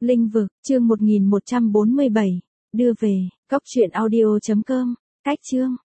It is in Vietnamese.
Linh vực, chương 1147. Đưa về, cốc truyện audio.com. Cách chương.